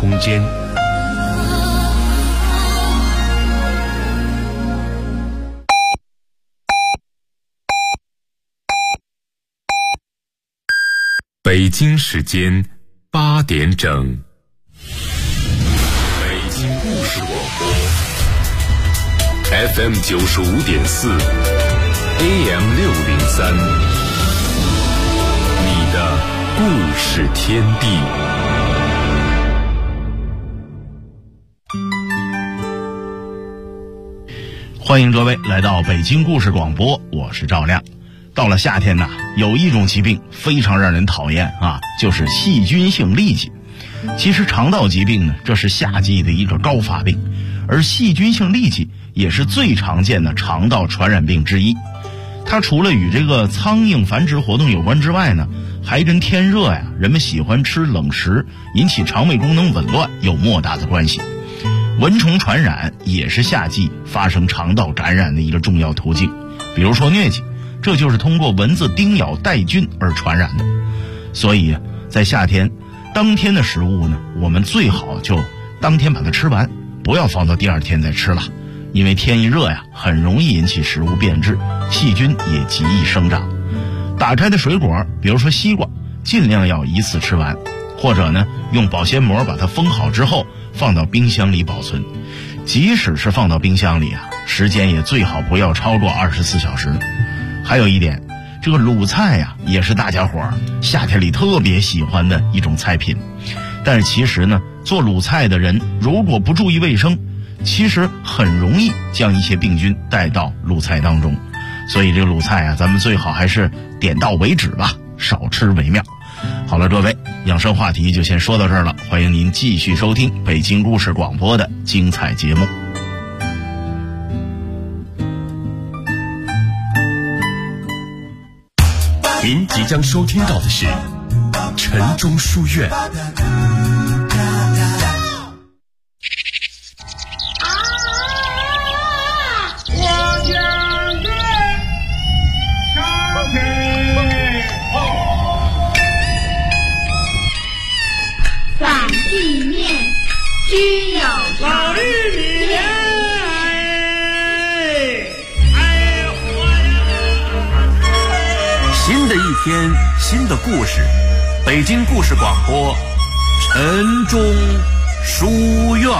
空间。北京时间8点整，北京故事广播 FM 95.4 AM 603，你的故事天地。 欢迎各位来到北京故事广播，我是赵亮。到了夏天有一种疾病非常让人讨厌就是细菌性痢疾。其实肠道疾病这是夏季的一个高发病，而细菌性痢疾也是最常见的肠道传染病之一。它除了与这个苍蝇繁殖活动有关之外还跟天热人们喜欢吃冷食引起肠胃功能紊乱有莫大的关系。蚊虫传染也是夏季发生肠道感染的一个重要途径，比如说疟疾，这就是通过蚊子叮咬带菌而传染的。所以在夏天当天的食物我们最好就当天把它吃完，不要放到第二天再吃了，因为天一热很容易引起食物变质，细菌也极易生长。打开的水果，比如说西瓜，尽量要一次吃完，或者用保鲜膜把它封好之后放到冰箱里保存。即使是放到冰箱里时间也最好不要超过24小时。还有一点，这个卤菜也是大家伙夏天里特别喜欢的一种菜品。但是其实做卤菜的人如果不注意卫生，其实很容易将一些病菌带到卤菜当中。所以这个卤菜咱们最好还是点到为止吧，少吃为妙。好了，各位，养生话题就先说到这儿了，欢迎您继续收听北京故事广播的精彩节目。 您即将收听到的是晨钟书院。 反地面均有老玉米新的一天，新的故事，北京故事广播晨钟书院。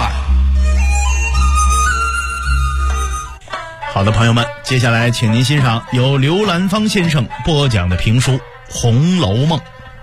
好的，朋友们，接下来请您欣赏由刘兰芳先生播讲的评书《红楼梦》。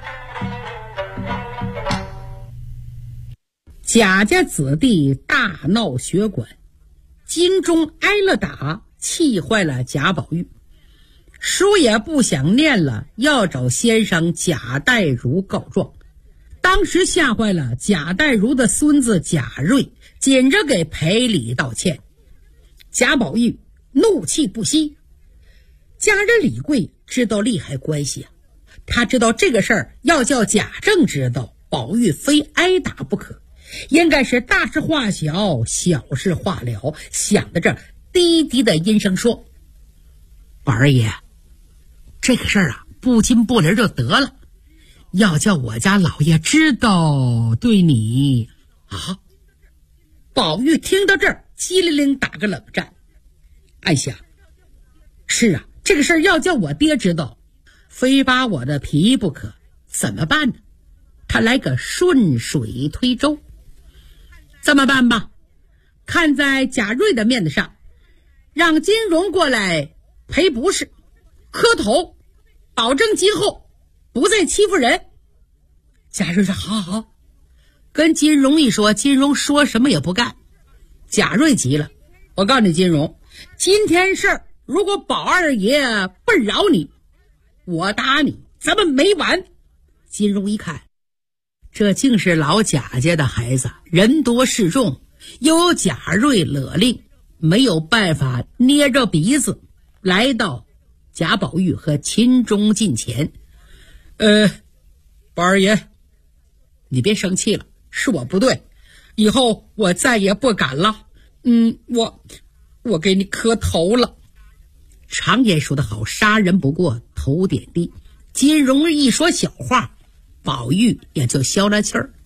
贾家子弟大闹学馆，金钟挨了打，气坏了贾宝玉。书也不想念了，要找先生贾代儒告状。当时吓坏了贾代儒的孙子贾瑞，紧着给赔礼道歉。贾宝玉怒气不息。家人李贵知道利害关系他知道这个事儿要叫贾政知道，宝玉非挨打不可，应该是大事化小，小事化了。想到这儿，低低的阴声说：“宝二爷，这个事儿不近不离就得了，要叫我家老爷知道，对你宝玉听到这儿，机灵灵打个冷战，暗想：是这个事儿要叫我爹知道，非扒我的皮不可，怎么办呢？他来个顺水推舟。这么办吧，看在贾瑞的面子上，让金荣过来赔不是，磕头，保证今后不再欺负人。”贾瑞说：“好，跟金荣一说，金荣说什么也不干。”贾瑞急了：“我告诉你金荣，今天事儿如果宝二爷不饶你，我打你，咱们没完。”金荣一看，这竟是老贾家的孩子，人多势众，又有贾瑞勒令，没有办法，捏着鼻子来到贾宝玉和秦钟近前。宝二爷，你别生气了，是我不对，以后我再也不敢了。我给你磕头了。常言说得好，杀人不过头点地。金荣一说小话，宝玉也就消了气儿。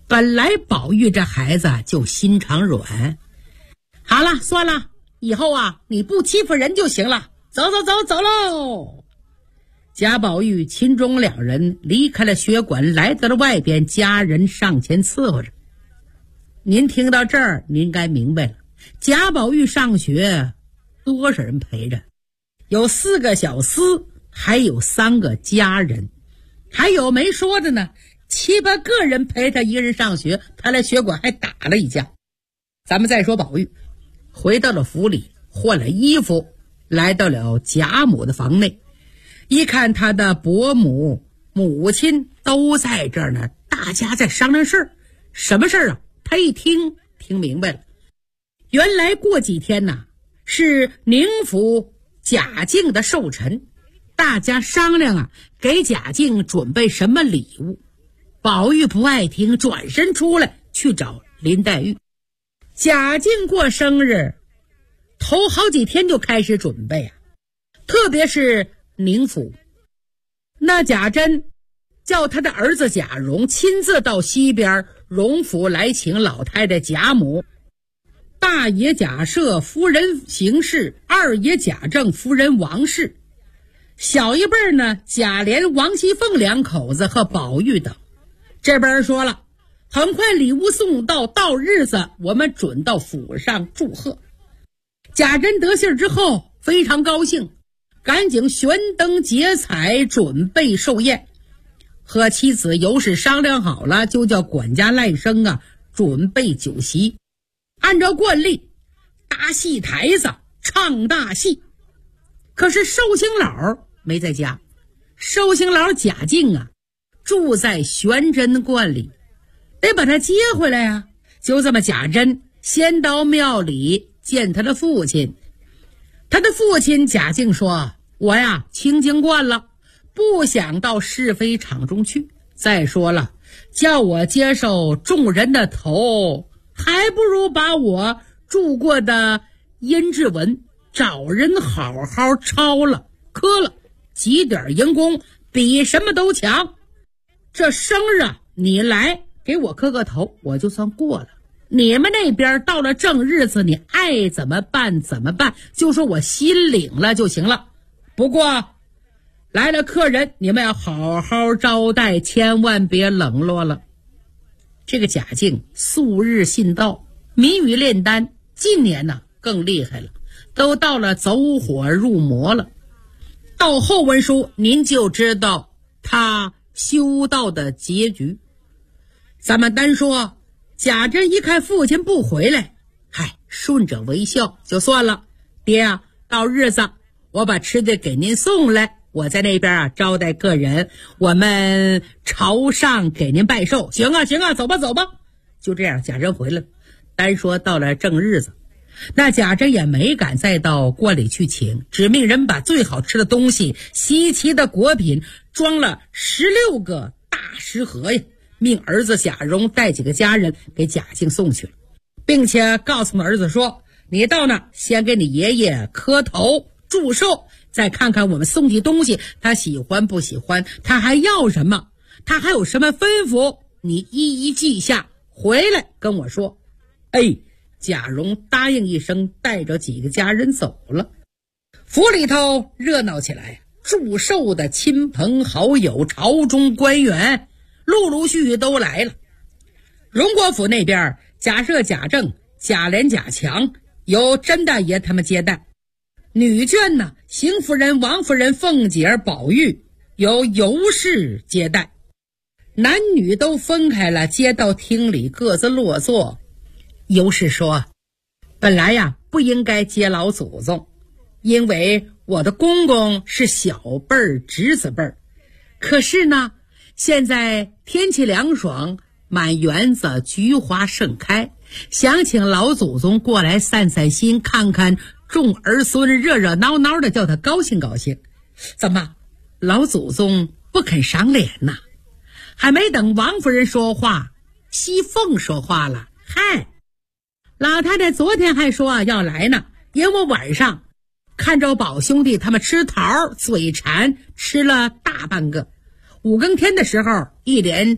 本来宝玉这孩子就心肠软，好了，算了，以后啊你不欺负人就行了，走喽。贾宝玉、秦钟两人离开了学馆，来到了外边，家人上前伺候着。您听到这儿，您该明白了，贾宝玉上学多少人陪着？有4个小厮，还有3个家人，还有没说的呢，7、8个人陪他一个人上学，他来学馆还打了一架。咱们再说宝玉回到了府里，换了衣服，来到了贾母的房内，一看他的伯母、母亲都在这儿呢，大家在商量事儿。什么事儿啊？他一听明白了，原来过几天呢是宁府贾敬的寿辰，大家商量啊，给贾敬准备什么礼物。宝玉不爱听，转身出来去找林黛玉。贾敬过生日头好几天就开始准备啊，特别是宁府，那贾珍叫他的儿子贾蓉亲自到西边荣府来请老太太贾母，大爷贾赦夫人邢氏，二爷贾政夫人王氏，小一辈呢贾琏、王熙凤2口子和宝玉等。这边说了，很快礼物送到日子我们准到府上祝贺。贾珍得信之后非常高兴，赶紧悬灯结彩，准备寿宴。和妻子尤氏商量好了，就叫管家赖生啊准备酒席，按照惯例搭戏台子唱大戏。可是寿星老没在家，寿星老贾敬啊住在玄真观里，得把他接回来啊。就这么，贾珍先到庙里见他的父亲。他的父亲贾敬说，我呀清静惯了，不想到是非场中去，再说了，叫我接受众人的头，还不如把我住过的阴骘文找人好好抄了磕了，积点银功比什么都强。这生日啊你来给我磕个头，我就算过了。你们那边到了正日子，你爱怎么办怎么办，就说我心领了就行了。不过来了客人，你们要好好招待，千万别冷落了。这个贾敬素日信道，民语炼丹，近年呢更厉害了，都到了走火入魔了。到后文书您就知道他修道的结局。咱们单说贾珍一看父亲不回来，顺着微笑就算了。爹啊，到日子我把吃的给您送来，我在那边啊招待个人，我们朝上给您拜寿。行啊，走吧。就这样，贾珍回来了。单说到了正日子，那贾珍也没敢再到观里去请，只命人把最好吃的东西、稀奇的果品装了16个大食盒呀，命儿子贾蓉带几个家人给贾敬送去了，并且告诉儿子说，你到那先给你爷爷磕头祝寿，再看看我们送去东西他喜欢不喜欢，他还要什么，他还有什么吩咐，你一一记下，回来跟我说。贾蓉答应一声，带着几个家人走了。府里头热闹起来，祝寿的亲朋好友、朝中官员陆陆续续都来了。荣国府那边，贾赦、贾政、贾琏、贾强由甄大爷他们接待，女眷呢，邢夫人、王夫人、凤姐儿、宝玉由尤氏接待。男女都分开了，接到厅里各自落座。尤氏说，本来呀不应该接老祖宗，因为我的公公是小辈儿侄子辈儿，可是呢现在天气凉爽，满园子菊花盛开，想请老祖宗过来散散心，看看众儿孙热热闹闹的，叫他高兴高兴。怎么老祖宗不肯赏脸呐？还没等王夫人说话，熙凤说话了，老太太昨天还说要来呢，因为晚上看着宝兄弟他们吃桃，嘴馋吃了大半个，5更天的时候一连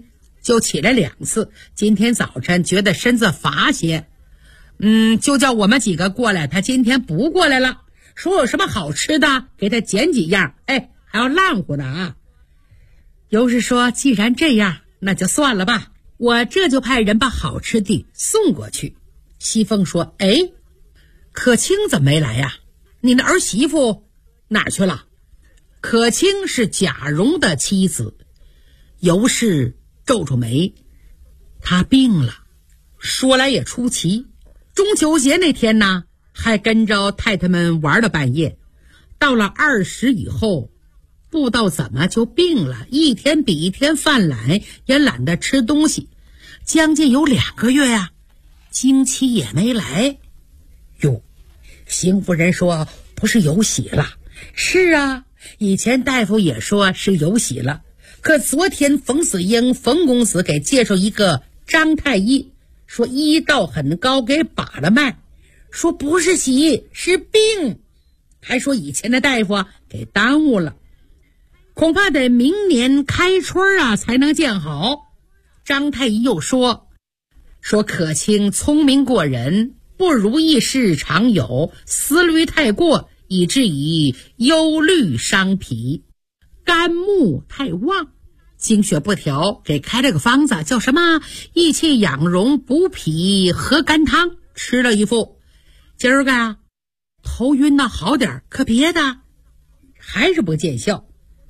就起来2次，今天早晨觉得身子乏些，就叫我们几个过来，他今天不过来了，说有什么好吃的给他捡几样，还要烂乎的啊。尤氏说既然这样，那就算了吧，我这就派人把好吃的送过去。西凤说可卿怎么没来呀？你的儿媳妇哪儿去了？可卿是贾蓉的妻子。尤氏皱皱眉，她病了。说来也出奇，中秋节那天呢，还跟着太太们玩到半夜，到了20以后，不知道怎么就病了，一天比一天犯懒，也懒得吃东西，将近有2个月呀，经期也没来。哟，邢夫人说不是有喜了？是啊，以前大夫也说是有喜了，可昨天冯子英冯公子给介绍一个张太医，说医道很高，给把了脉，说不是喜是病，还说以前的大夫给耽误了，恐怕得明年开春才能见好。张太医又说可卿聪明过人，不如意事常有，思虑太过，以至于忧虑伤脾，肝木太旺，经血不调，给开了个方子，叫什么益气养荣补脾和肝汤，吃了一副，今儿个头晕呢好点，可别的还是不见效。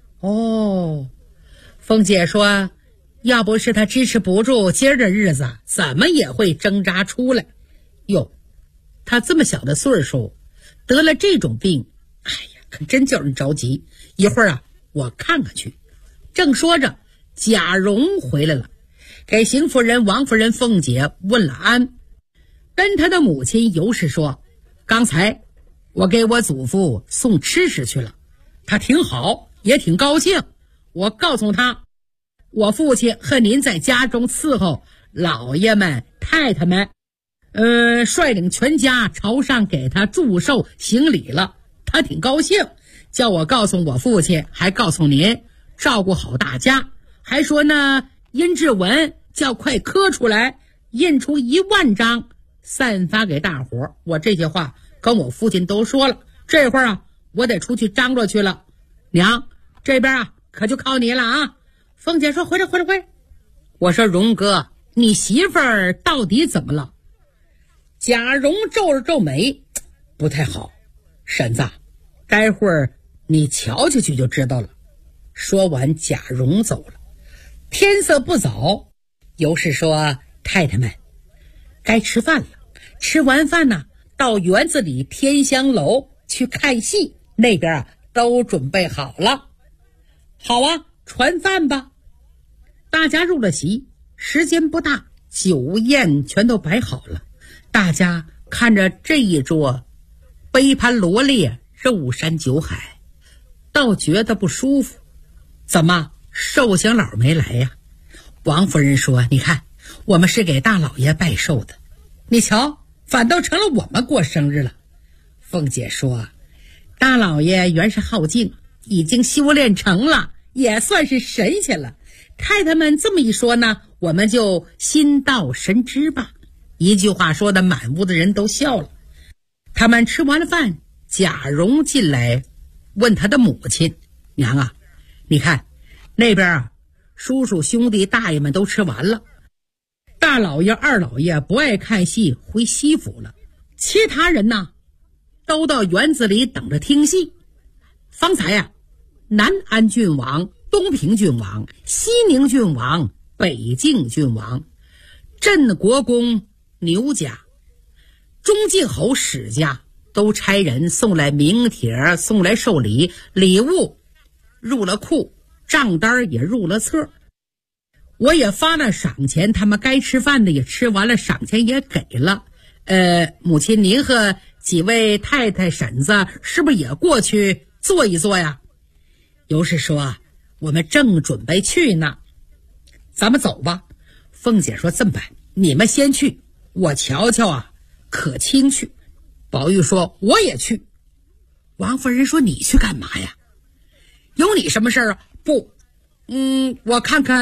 凤姐说要不是他支持不住，今儿的日子怎么也会挣扎出来。哟，他这么小的岁数得了这种病，可真叫人着急。一会儿我看看去。正说着，贾蓉回来了，给邢夫人、王夫人、凤姐问了安，跟他的母亲尤氏说，刚才我给我祖父送吃食去了，他挺好，也挺高兴。我告诉他，我父亲和您在家中伺候老爷们太太们，率领全家朝上给他祝寿行礼了，他挺高兴，叫我告诉我父亲，还告诉您照顾好大家，还说呢阴质文叫快刻出来，印出1万张散发给大伙。我这些话跟我父亲都说了，这会儿我得出去张罗去了，娘这边可就靠你了啊。凤姐说回来。我说荣哥，你媳妇儿到底怎么了？贾蓉皱了皱眉，不太好，婶子，待会儿你瞧瞧去就知道了。说完贾蓉走了。天色不早，尤氏说太太们该吃饭了，吃完饭呢，到园子里天香楼去看戏，那边都准备好了。好啊，传饭吧。大家入了席，时间不大，酒宴全都摆好了。大家看着这一桌杯盘罗列，肉山酒海，倒觉得不舒服。怎么寿星老没来呀？王夫人说，你看我们是给大老爷拜寿的，你瞧反倒成了我们过生日了。凤姐说，大老爷原是好静，已经修炼成了，也算是神仙了。太太们这么一说呢，我们就心到神知吧。一句话说的满屋的人都笑了。他们吃完了饭，贾蓉进来问他的母亲，娘啊，你看那边叔叔兄弟大爷们都吃完了，大老爷二老爷不爱看戏回西府了，其他人呢都到园子里等着听戏。方才南安郡王、东平郡王、西宁郡王、北境郡王、镇国公牛家、中靖侯史家都差人送来名帖，送来寿礼，礼物入了库，账单也入了册，我也发了赏钱，他们该吃饭的也吃完了，赏钱也给了。母亲您和几位太太婶子是不是也过去坐一坐呀？尤氏说，我们正准备去呢。咱们走吧。凤姐说，这么办，你们先去，我瞧瞧可卿去。宝玉说，我也去。王夫人说，你去干嘛呀？有你什么事啊？不，我看看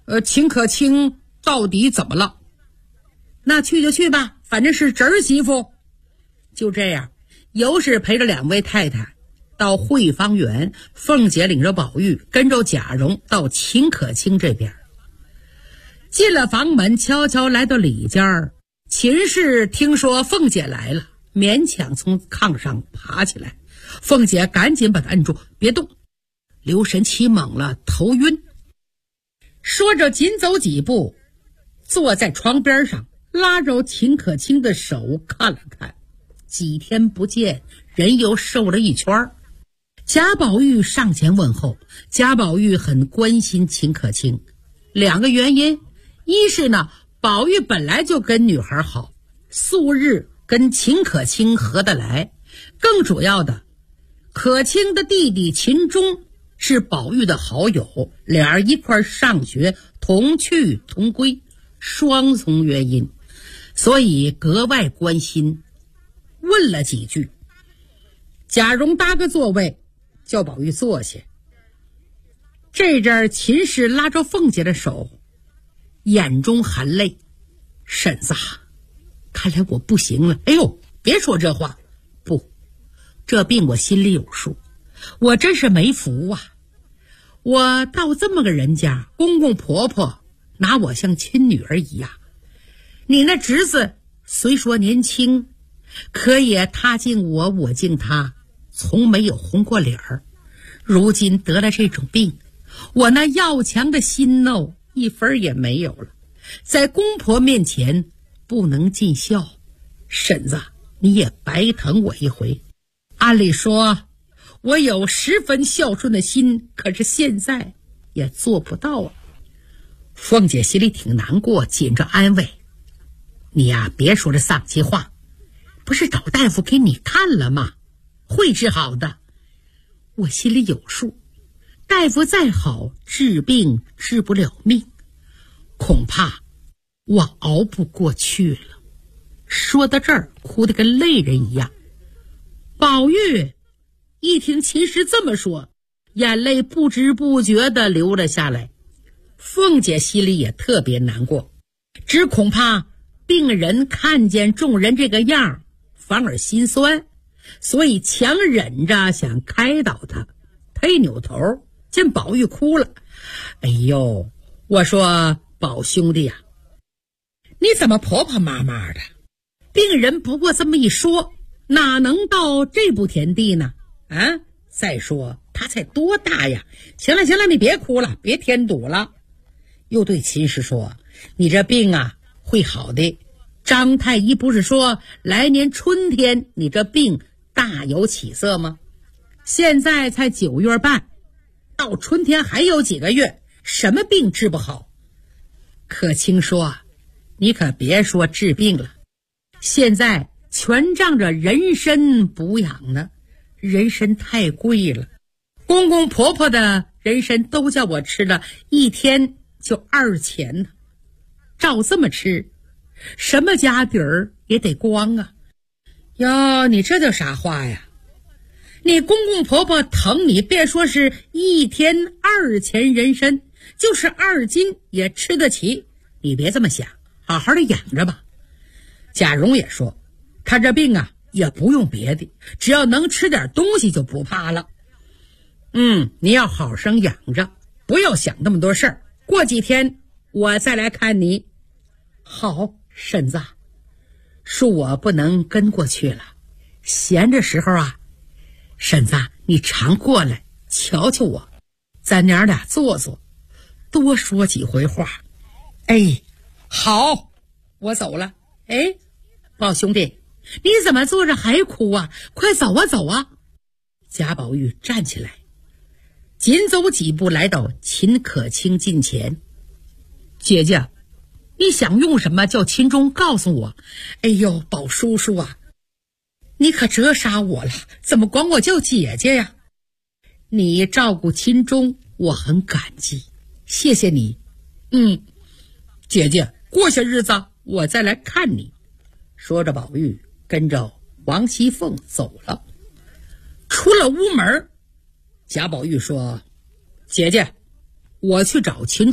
秦可卿到底怎么了？那去就去吧，反正是侄儿媳妇。就这样，尤氏陪着两位太太到汇芳园，凤姐领着宝玉跟着贾蓉到秦可卿这边。进了房门，悄悄来到里间，秦氏听说凤姐来了，勉强从炕上爬起来。凤姐赶紧把她摁住，别动，留神起猛了，头晕。说着紧走几步，坐在床边上，拉着秦可卿的手看了看，几天不见，人又瘦了一圈。贾宝玉上前问候，贾宝玉很关心秦可卿，两个原因，一是呢，宝玉本来就跟女孩好，素日跟秦可卿合得来，更主要的，可卿的弟弟秦钟是宝玉的好友，俩人一块上学，同去同归，双重原因，所以格外关心，问了几句。贾蓉搭个座位，叫宝玉坐下。这阵秦氏拉着凤姐的手，眼中含泪，婶子，看来我不行了。哎呦，别说这话，不，这病我心里有数，我真是没福啊。我到这么个人家，公公婆婆拿我像亲女儿一样，你那侄子虽说年轻，可也他敬我，我敬他，从没有红过脸儿。如今得了这种病，我那要强的心一分也没有了，在公婆面前不能尽孝，婶子你也白疼我一回。按理说我有10分孝顺的心，可是现在也做不到啊。凤姐心里挺难过，紧着安慰，你呀，别说这丧气话，不是找大夫给你看了吗？会治好的，我心里有数，大夫再好，治病治不了命，恐怕我熬不过去了。说到这儿，哭得跟泪人一样。宝玉一听秦氏这么说，眼泪不知不觉地流了下来。凤姐心里也特别难过，只恐怕病人看见众人这个样，反而心酸，所以强忍着想开导他。他一扭头，见宝玉哭了，哎呦，我说宝兄弟呀，你怎么婆婆妈妈的？病人不过这么一说，哪能到这步田地呢？啊，再说他才多大呀？行了行了，你别哭了，别添堵了。又对秦氏说，你这病啊会好的，张太医不是说来年春天你这病大有起色吗？现在才9月半，到春天还有几个月，什么病治不好？可卿说，你可别说治病了，现在全仗着人参补养呢，人参太贵了，公公婆婆的人参都叫我吃了，一天就2钱呢。照这么吃，什么家底儿也得光啊。哟，你这叫啥话呀？你公公婆婆疼你，别说是一天2钱人参，就是2斤也吃得起。你别这么想，好好的养着吧。贾蓉也说，他这病啊也不用别的，只要能吃点东西就不怕了。你要好生养着，不要想那么多事儿，过几天我再来看你。好，婶子，恕我不能跟过去了，闲着时候啊，婶子你常过来瞧瞧我，咱娘俩坐坐，多说几回话。哎，好，我走了。哎，宝兄弟，你怎么坐着还哭啊？快走啊走啊！贾宝玉站起来，紧走几步来到秦可卿近前。姐姐，你想用什么叫秦钟告诉我？哎呦，宝叔叔啊，你可折杀我了，怎么管我叫姐姐呀？你照顾秦钟，我很感激，谢谢你。姐姐，过些日子我再来看你。说着，宝玉跟着王熙凤走了。出了屋门，贾宝玉说，姐姐，我去找秦钟，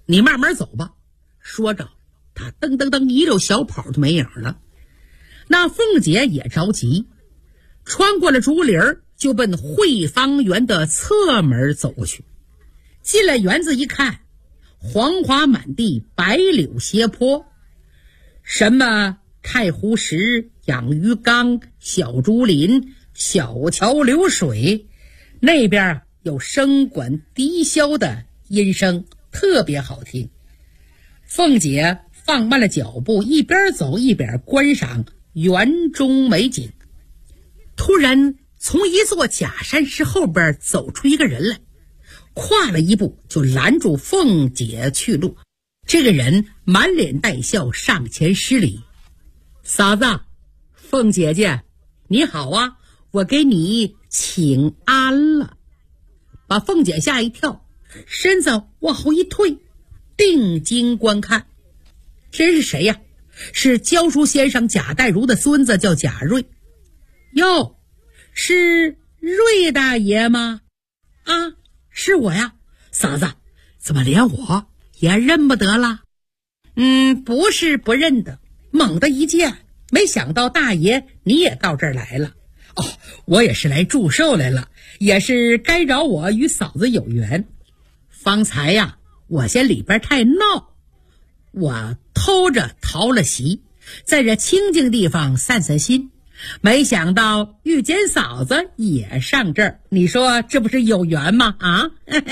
你慢慢走吧。说着，他噔噔噔一溜小跑就没影了。那凤姐也着急，穿过了竹林就奔汇芳园的侧门走过去。进了园子一看，黄花满地，白柳斜坡，什么太湖石、养鱼缸、小竹林、小桥流水，那边有笙管笛箫的音声，特别好听。凤姐放慢了脚步，一边走一边观赏园中美景。突然从一座假山石后边走出一个人来，跨了一步就拦住凤姐去路。这个人满脸带笑，上前施礼：嫂子，凤姐姐你好啊，我给你请安了。把凤姐吓一跳，身子往后一退，定睛观看。这是谁呀？是教书先生贾代儒的孙子，叫贾瑞。哟，是瑞大爷吗？啊，是我呀。嫂子，怎么连我也认不得了？不是不认得，猛地一见，没想到大爷你也到这儿来了。哦，我也是来祝寿来了，也是该饶我与嫂子有缘。方才呀，我嫌里边太闹，我偷着逃了席，在这清静地方散散心，没想到遇见嫂子也上这儿，你说这不是有缘吗？啊！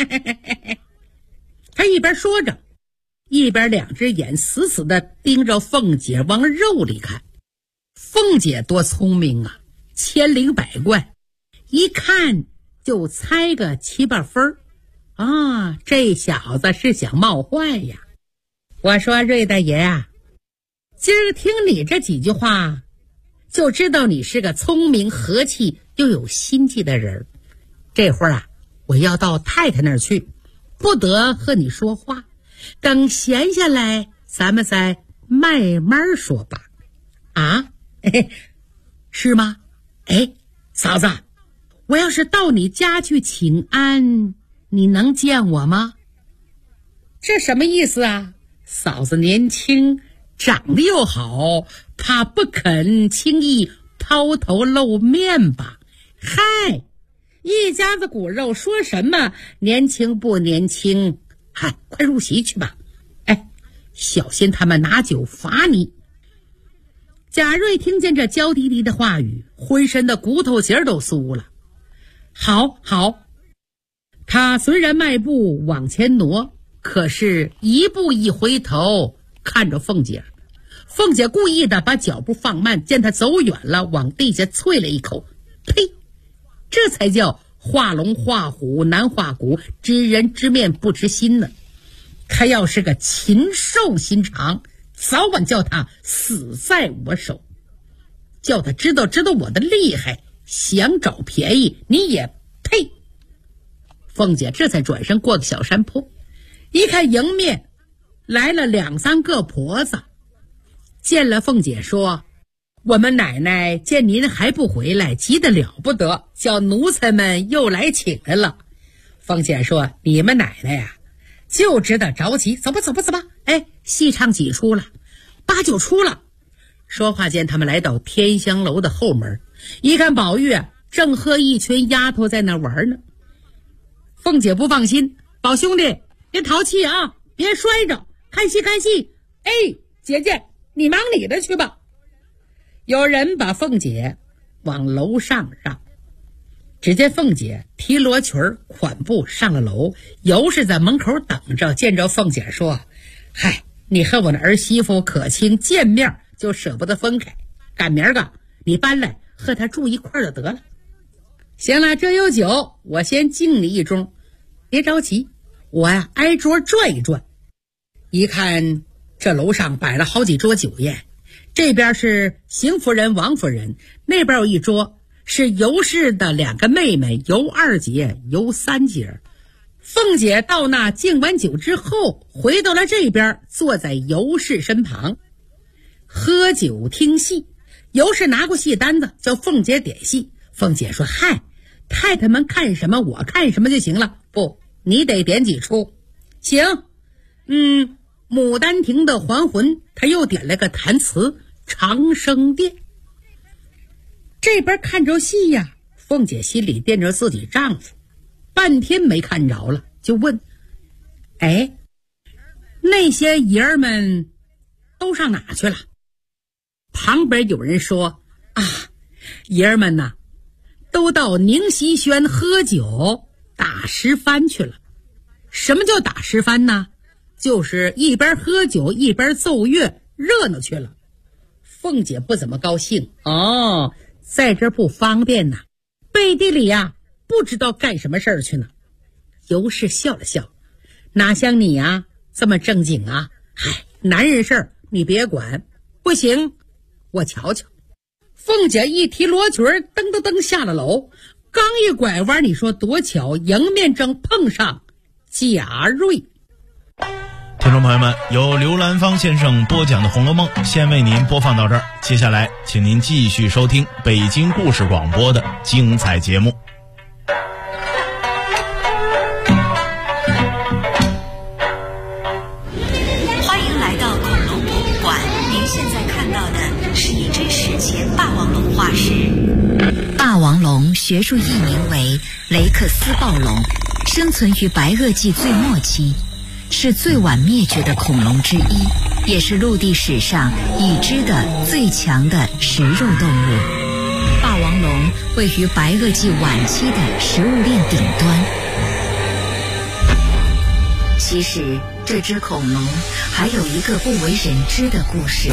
他一边说着，一边两只眼死死地盯着凤姐往肉里看。凤姐多聪明啊，千灵百怪，一看就猜个七八分啊！这小子是想冒坏呀。我说瑞大爷啊，今儿听你这几句话，就知道你是个聪明和气又有心计的人。这会儿啊，我要到太太那儿去，不得和你说话，等闲下来咱们再慢慢说吧。啊，是吗？嫂子，我要是到你家去请安，你能见我吗？这什么意思啊？嫂子年轻，长得又好，怕不肯轻易抛头露面吧？嗨，一家子骨肉，说什么年轻不年轻？嗨，快入席去吧。小心他们拿酒罚你。贾瑞听见这娇滴滴的话语，浑身的骨头节都酥了。好，他虽然迈步往前挪，可是一步一回头看着凤姐。凤姐故意的把脚步放慢，见他走远了，往地下啐了一口，呸！这才叫画龙画虎难画骨，知人知面不知心呢。他要是个禽兽心肠，早晚叫他死在我手，叫他知道我的厉害，想找便宜你也配。凤姐这才转身过个小山坡，一看迎面来了2、3个婆子，见了凤姐说：我们奶奶见您还不回来，急得了不得，叫奴才们又来请来了。凤姐说：你们奶奶呀，就知道着急，走吧。戏唱几出了，8、9出了。说话间，他们来到天香楼的后门，一看宝玉正和一群丫头在那玩呢。凤姐不放心：宝兄弟，别淘气啊，别摔着，看戏。姐姐你忙你的去吧。有人把凤姐往楼上让，只见凤姐提罗裙款步上了楼，尤氏在门口等着，见着凤姐说：嗨，你和我的儿媳妇可亲，见面就舍不得分开，赶明儿个你搬来和她住一块儿就得了。行了，这有酒，我先敬你一盅，别着急，我呀挨桌转一转。一看这楼上摆了好几桌酒宴，这边是邢夫人、王夫人，那边有一桌是尤氏的2个妹妹，尤2姐、尤3姐。凤姐到那敬完酒之后，回到了这边，坐在尤氏身旁喝酒听戏。尤氏拿过戏单子，叫凤姐点戏。凤姐说：嗨，太太们看什么我看什么就行了，不，你得点几出。行， 牡丹亭的还魂，他又点了个弹词长生殿。这边看着戏呀，凤姐心里惦着自己丈夫，半天没看着了，就问：哎，那些爷儿们都上哪去了？旁边有人说：啊，爷儿们呐，都到宁熙轩喝酒打十番去了。什么叫打十番呢？就是一边喝酒一边奏乐，热闹去了。凤姐不怎么高兴，在这不方便呐，背地里呀不知道干什么事儿去呢。尤氏笑了笑，哪像你呀这么正经啊，男人事儿你别管。不行，我瞧瞧。凤姐一提罗裙，噔噔噔下了楼，刚一拐弯，你说多巧，迎面正碰上贾瑞。 听众朋友们，由刘兰芳先生播讲的《红楼梦》先为您播放到这儿，接下来请您继续收听北京故事广播的精彩节目。 欢迎来到恐龙博物馆，您现在看到的是一只史前霸王龙化石。霸王龙学术译名为雷克斯暴龙，生存于白垩纪最末期，是最晚灭绝的恐龙之一，也是陆地史上已知的最强的食肉动物。霸王龙位于白垩纪晚期的食物链顶端。其实这只恐龙还有一个不为人知的故事。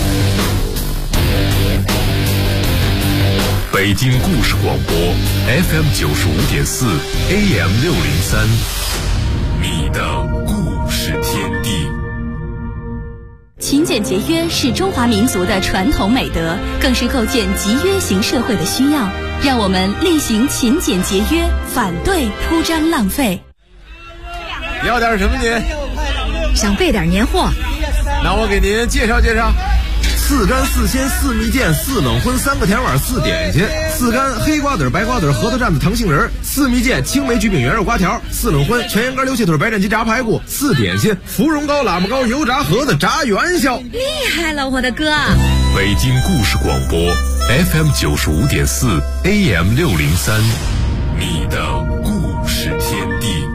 北京故事广播 FM 95.4 AM 603，你的故事天地。 勤俭节约是中华民族的传统美德，更是构建集约型社会的需要。让我们厉行勤俭节约，反对铺张浪费。 要点什么您？ 想备点年货， 那我给您介绍介绍。4干4鲜4蜜饯4冷荤3个甜碗4点心，4干黑瓜子白瓜子核桃蘸子糖杏仁，4蜜饯青梅焗饼圆肉瓜条，4冷荤全羊肝溜蟹腿白斩鸡炸排骨，4点心芙蓉糕喇嘛糕油炸盒子炸元宵。 厉害了我的哥！ 北京故事广播 FM 95.4 AM 603，你的故事天地。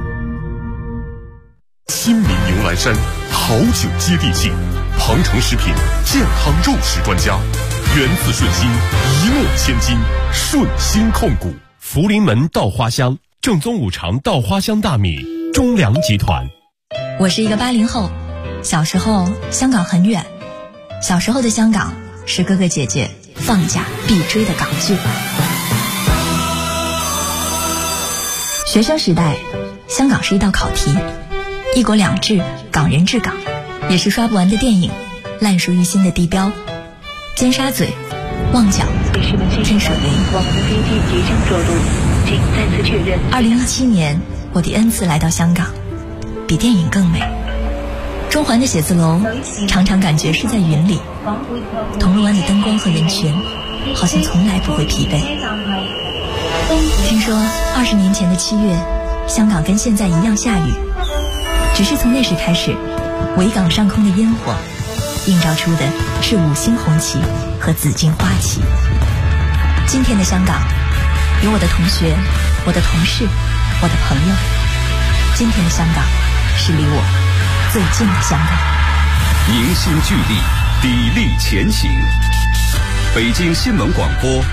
新民牛栏山好酒接地气，庞城食品健康肉食专家，源自顺心，一诺千金，顺心控股。福临门稻花香，正宗五常稻花香大米，中粮集团。 我是一个80后，小时候香港很远，小时候的香港是哥哥姐姐放假必追的港剧。学生时代，香港是一道考题，一国两制，港人治港，也是刷不完的电影，烂熟于心的地标，尖沙咀、旺角、天水围。我们的飞机即将着陆，请再次确认。2017年，我第 N 次来到香港，比电影更美。中环的写字楼常常感觉是在云里，铜锣湾的灯光和人群好像从来不会疲惫。听说20年前的7月，香港跟现在一样下雨，只是从那时开始，维港上空的烟火映照出的是5星红旗和紫荆花旗。今天的香港，有我的同学，我的同事，我的朋友。今天的香港，是离我最近的香港。 凝心聚力，砥砺前行。北京新闻广播